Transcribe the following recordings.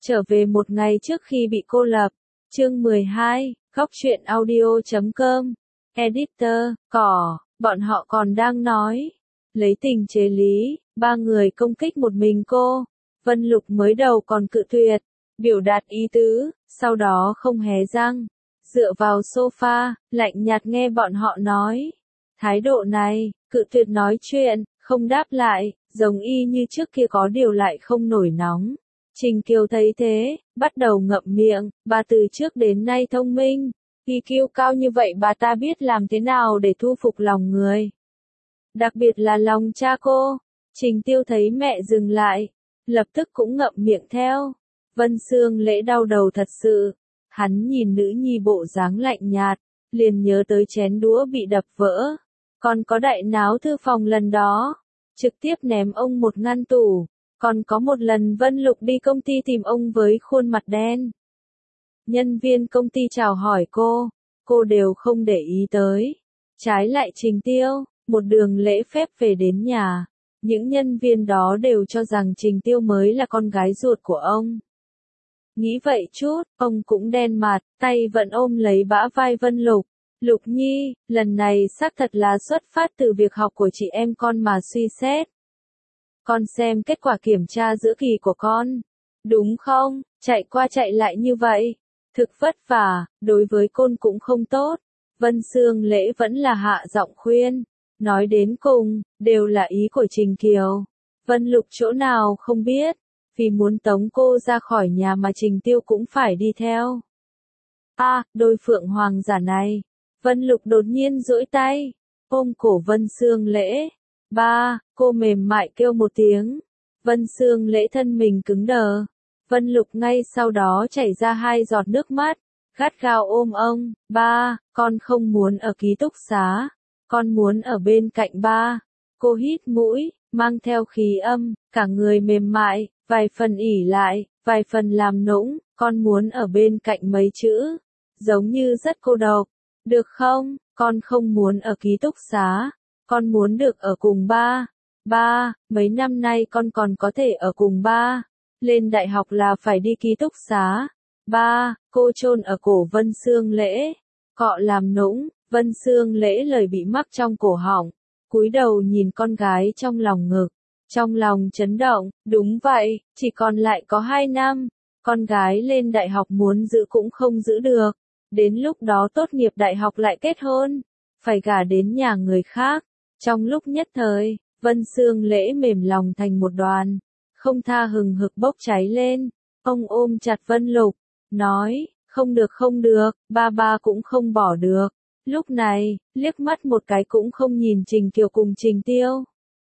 Trở về một ngày trước khi bị cô lập. Chương 12, Góc truyện audio.com. Editor, cỏ, bọn họ còn đang nói. Lấy tình chế lý, ba người công kích một mình cô. Vân Lục mới đầu còn cự tuyệt, biểu đạt ý tứ, sau đó không hé răng. Dựa vào sofa, lạnh nhạt nghe bọn họ nói. Thái độ này, cự tuyệt nói chuyện, không đáp lại, giống y như trước kia có điều lại không nổi nóng. Trình Kiều thấy thế, bắt đầu ngậm miệng, bà từ trước đến nay thông minh, EQ cao như vậy bà ta biết làm thế nào để thu phục lòng người. Đặc biệt là lòng cha cô. Trình Tiêu thấy mẹ dừng lại, lập tức cũng ngậm miệng theo. Vân Sương Lễ đau đầu thật sự, hắn nhìn nữ nhi bộ dáng lạnh nhạt, liền nhớ tới chén đũa bị đập vỡ. Còn có đại náo thư phòng lần đó, trực tiếp ném ông một ngăn tủ. Còn có một lần Vân Lục đi công ty tìm ông với khuôn mặt đen. Nhân viên công ty chào hỏi cô đều không để ý tới. Trái lại Trình Tiêu, một đường lễ phép về đến nhà. Những nhân viên đó đều cho rằng Trình Tiêu mới là con gái ruột của ông. Nghĩ vậy chút, ông cũng đen mặt, tay vẫn ôm lấy bả vai Vân Lục. Lục Nhi, lần này xác thật là xuất phát từ việc học của chị em con mà suy xét. Con xem kết quả kiểm tra giữa kỳ của con. Đúng không, chạy qua chạy lại như vậy. Thực vất vả, đối với con cũng không tốt. Vân Sương Lễ vẫn là hạ giọng khuyên. Nói đến cùng, đều là ý của Trình Kiều. Vân Lục chỗ nào không biết. Vì muốn tống cô ra khỏi nhà mà Trình Tiêu cũng phải đi theo. Đôi phượng hoàng giả này. Vân Lục đột nhiên duỗi tay, ôm cổ Vân Sương Lễ. Ba, cô mềm mại kêu một tiếng. Vân Sương Lễ thân mình cứng đờ. Vân Lục ngay sau đó chảy ra 2 giọt nước mắt, gắt gao ôm ông. Ba, con không muốn ở ký túc xá, con muốn ở bên cạnh ba. Cô hít mũi, mang theo khí âm, cả người mềm mại, vài phần ỉ lại, vài phần làm nũng. Con muốn ở bên cạnh mấy chữ, giống như rất cô độc. Được không, con không muốn ở ký túc xá. Con muốn được ở cùng ba. Ba, mấy năm nay con còn có thể ở cùng ba. Lên đại học là phải đi ký túc xá. Ba, cô chôn ở cổ Vân Sương Lễ. Cọ làm nũng, Vân Sương Lễ lời bị mắc trong cổ họng. Cúi đầu nhìn con gái trong lòng ngực. Trong lòng chấn động, đúng vậy, chỉ còn lại có 2 năm. Con gái lên đại học muốn giữ cũng không giữ được. Đến lúc đó tốt nghiệp đại học lại kết hôn. Phải gả đến nhà người khác. Trong lúc nhất thời, Vân Sương Lễ mềm lòng thành một đoàn, không tha hừng hực bốc cháy lên. Ông ôm chặt Vân Lục, nói, không được, ba cũng không bỏ được. Lúc này, liếc mắt một cái cũng không nhìn Trình Kiều cùng Trình Tiêu.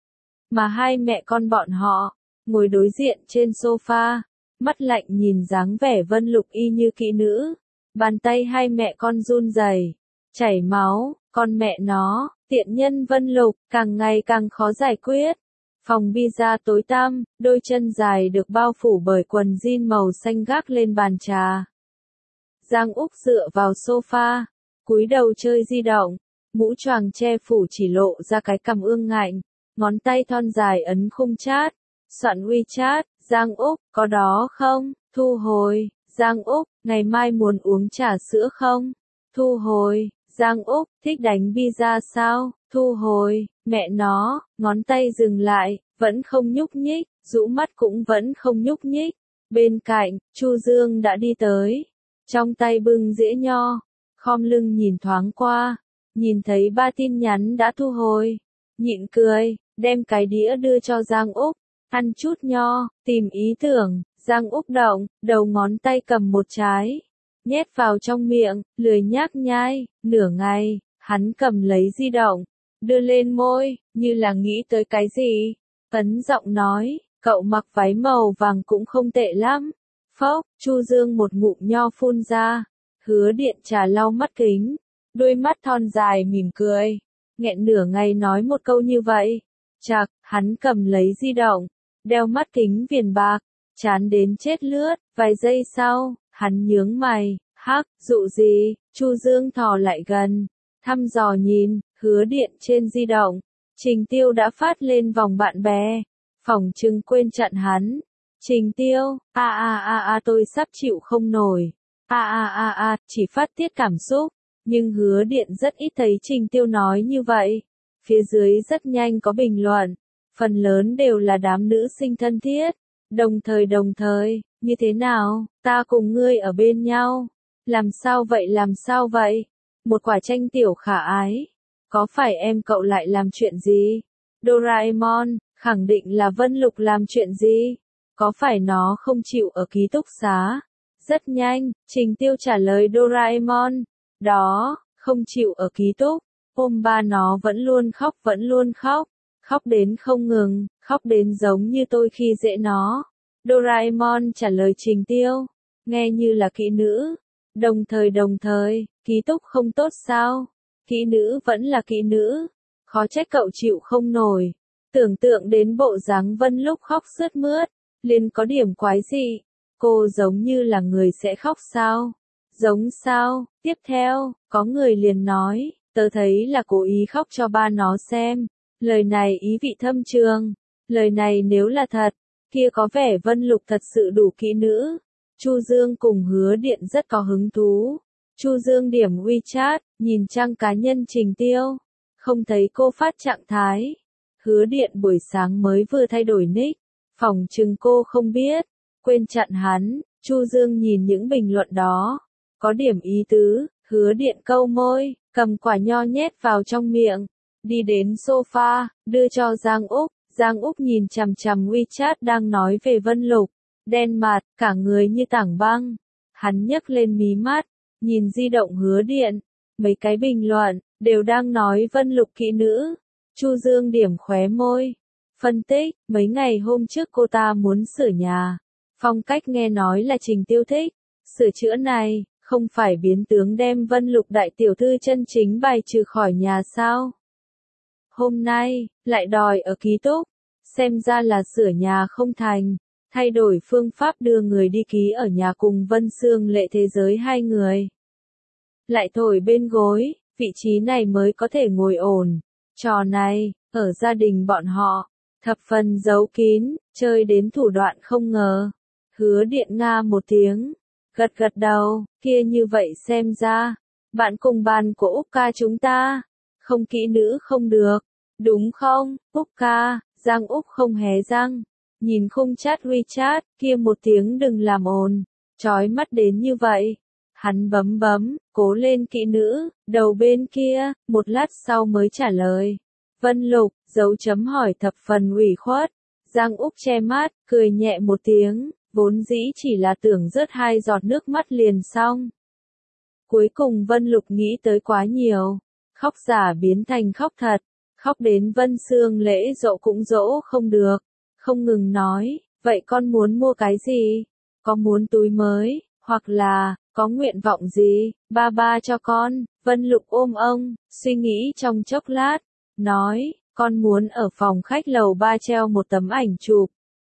Mà hai mẹ con bọn họ, ngồi đối diện trên sofa, mắt lạnh nhìn dáng vẻ Vân Lục y như kỹ nữ. Bàn tay hai mẹ con run rẩy, chảy máu, con mẹ nó. Tiện nhân Vân Lục, càng ngày càng khó giải quyết. Phòng pizza tối tăm, đôi chân dài được bao phủ bởi quần jean màu xanh gác lên bàn trà. Giang Úc dựa vào sofa, cúi đầu chơi di động, mũ choàng che phủ chỉ lộ ra cái cằm ương ngạnh, ngón tay thon dài ấn khung chat, soạn WeChat. Giang Úc, có đó không? Thu hồi. Giang Úc, ngày mai muốn uống trà sữa không? Thu hồi. Giang Úc, thích đánh pizza sao? Thu hồi. Mẹ nó, ngón tay dừng lại, vẫn không nhúc nhích, rũ mắt cũng vẫn không nhúc nhích. Bên cạnh, Chu Dương đã đi tới, trong tay bưng dĩa nho, khom lưng nhìn thoáng qua, nhìn thấy 3 tin nhắn đã thu hồi, nhịn cười, đem cái đĩa đưa cho Giang Úc, ăn chút nho, tìm ý tưởng. Giang Úc động, đầu ngón tay cầm một trái, nhét vào trong miệng, lười nhác nhai. Nửa ngày, hắn cầm lấy di động, đưa lên môi, như là nghĩ tới cái gì. Ấn giọng nói, cậu mặc váy màu vàng cũng không tệ lắm. Phốc, Chu Dương một ngụm nho phun ra. Hứa Điện trà lau mắt kính, đôi mắt thon dài mỉm cười, nghẹn nửa ngày nói một câu như vậy. Chạc, hắn cầm lấy di động, đeo mắt kính viền bạc, chán đến chết lướt. Vài giây sau, hắn nhướng mày, hắc, dụ gì? Chu Dương thò lại gần, thăm dò nhìn. Hứa Điện trên di động, Trình Tiêu đã phát lên vòng bạn bè, phỏng chừng quên chặn hắn. Trình Tiêu, tôi sắp chịu không nổi. Chỉ phát tiết cảm xúc. Nhưng Hứa Điện rất ít thấy Trình Tiêu nói như vậy. Phía dưới rất nhanh có bình luận. Phần lớn đều là đám nữ sinh thân thiết. Đồng thời, như thế nào, ta cùng ngươi ở bên nhau. Làm sao vậy? Một quả chanh tiểu khả ái. Có phải em cậu lại làm chuyện gì? Doraemon, khẳng định là Vân Lục làm chuyện gì? Có phải nó không chịu ở ký túc xá? Rất nhanh, Trình Tiêu trả lời Doraemon. Đó, không chịu ở ký túc. Hôm ba nó vẫn luôn khóc. Khóc đến không ngừng, khóc đến giống như tôi khi dễ nó. Doraemon trả lời Trình Tiêu. Nghe như là kỹ nữ. Đồng thời, ký túc không tốt sao? Kỹ nữ vẫn là kỹ nữ. Khó trách cậu chịu không nổi. Tưởng tượng đến bộ dáng Vân lúc khóc sướt mướt. Liền có điểm quái dị. Cô giống như là người sẽ khóc sao? Giống sao? Tiếp theo, có người liền nói, tớ thấy là cố ý khóc cho ba nó xem. Lời này ý vị thâm trường. Lời này nếu là thật, kia có vẻ Vân Lục thật sự đủ kỹ nữ. Chu Dương cùng Hứa Điện rất có hứng thú. Chu Dương điểm WeChat, nhìn trang cá nhân Trình Tiêu. Không thấy cô phát trạng thái. Hứa Điện buổi sáng mới vừa thay đổi nick. Phỏng chừng cô không biết. Quên chặn hắn. Chu Dương nhìn những bình luận đó. Có điểm ý tứ. Hứa Điện câu môi, cầm quả nho nhét vào trong miệng. Đi đến sofa, đưa cho Giang Úc. Giang Úc nhìn chằm chằm WeChat đang nói về Vân Lục. Đen mặt, cả người như tảng băng. Hắn nhấc lên mí mắt, nhìn di động Hứa Điện. Mấy cái bình luận, đều đang nói Vân Lục kỹ nữ. Chu Dương điểm khóe môi. Phân tích, mấy ngày hôm trước cô ta muốn sửa nhà. Phong cách nghe nói là Trình Tiêu thích. Sửa chữa này, không phải biến tướng đem Vân Lục đại tiểu thư chân chính bài trừ khỏi nhà sao? Hôm nay, lại đòi ở ký túc. Xem ra là sửa nhà không thành. Thay đổi phương pháp đưa người đi ký ở nhà cùng Vân Sương Lệ thế giới hai người. Lại thổi bên gối, vị trí này mới có thể ngồi ổn. Trò này, ở gia đình bọn họ, thập phần giấu kín, chơi đến thủ đoạn không ngờ. Hứa Điện nga một tiếng, gật đầu, kia như vậy xem ra, bạn cùng bàn của Úc ca chúng ta, không kỹ nữ không được, đúng không, Úc ca? Giang Úc không hé răng, nhìn khung chat WeChat, kia một tiếng đừng làm ồn, chói mắt đến như vậy. Hắn bấm, cố lên kỹ nữ, đầu bên kia, một lát sau mới trả lời. Vân Lục, dấu chấm hỏi thập phần ủy khuất. Giang Úc che mắt, cười nhẹ một tiếng, vốn dĩ chỉ là tưởng rớt 2 giọt nước mắt liền xong. Cuối cùng Vân Lục nghĩ tới quá nhiều, khóc giả biến thành khóc thật, khóc đến Vân Sương Lễ dỗ cũng dỗ không được, không ngừng nói, vậy con muốn mua cái gì? Có muốn túi mới, hoặc là, có nguyện vọng gì, ba cho con. Vân Lục ôm ông, suy nghĩ trong chốc lát, nói, con muốn ở phòng khách lầu 3 treo một tấm ảnh chụp.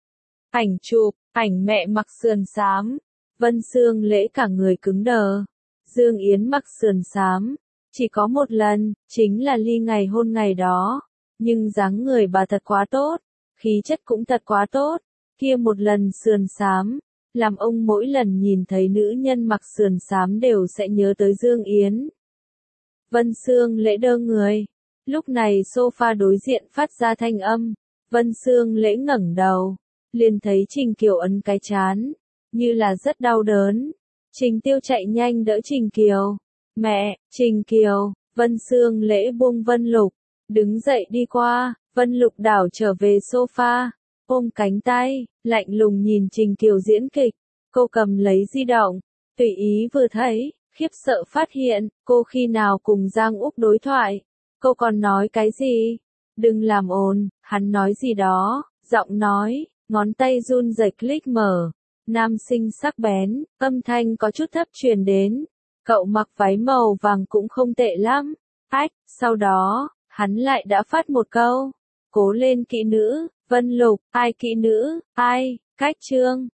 Ảnh mẹ mặc sườn xám. Vân Sương Lễ cả người cứng đờ. Dương Yến mặc sườn xám. Chỉ có một lần, chính là ly ngày hôn ngày đó. Nhưng dáng người bà thật quá tốt. Khí chất cũng thật quá tốt. Kia một lần sườn xám. Làm ông mỗi lần nhìn thấy nữ nhân mặc sườn xám đều sẽ nhớ tới Dương Yến. Vân Sương Lễ đơ người. Lúc này sofa đối diện phát ra thanh âm. Vân Sương Lễ ngẩng đầu. Liền thấy Trình Kiều ấn cái chán. Như là rất đau đớn. Trình Tiêu chạy nhanh đỡ Trình Kiều. Mẹ, Trình Kiều. Vân Sương Lễ buông Vân Lục. Đứng dậy đi qua. Vân Lục đảo trở về sofa. Ôm cánh tay, lạnh lùng nhìn Trình Kiều diễn kịch. Cô cầm lấy di động. Tùy ý vừa thấy, khiếp sợ phát hiện, cô khi nào cùng Giang Úc đối thoại. Cô còn nói cái gì? Đừng làm ồn, hắn nói gì đó, giọng nói, ngón tay run rẩy click mở. Nam sinh sắc bén, âm thanh có chút thấp truyền đến. Cậu mặc váy màu vàng cũng không tệ lắm. Ách, sau đó, hắn lại đã phát một câu. Cố lên kỹ nữ, Vân Lục, ai kỹ nữ, ai, cách chương.